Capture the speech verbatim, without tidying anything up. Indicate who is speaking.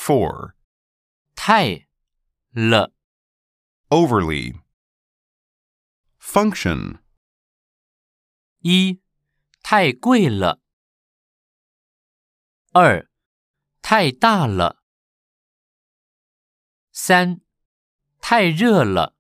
Speaker 1: four.
Speaker 2: 太了
Speaker 1: Overly. Function.
Speaker 2: 一太贵了二太大了三太热了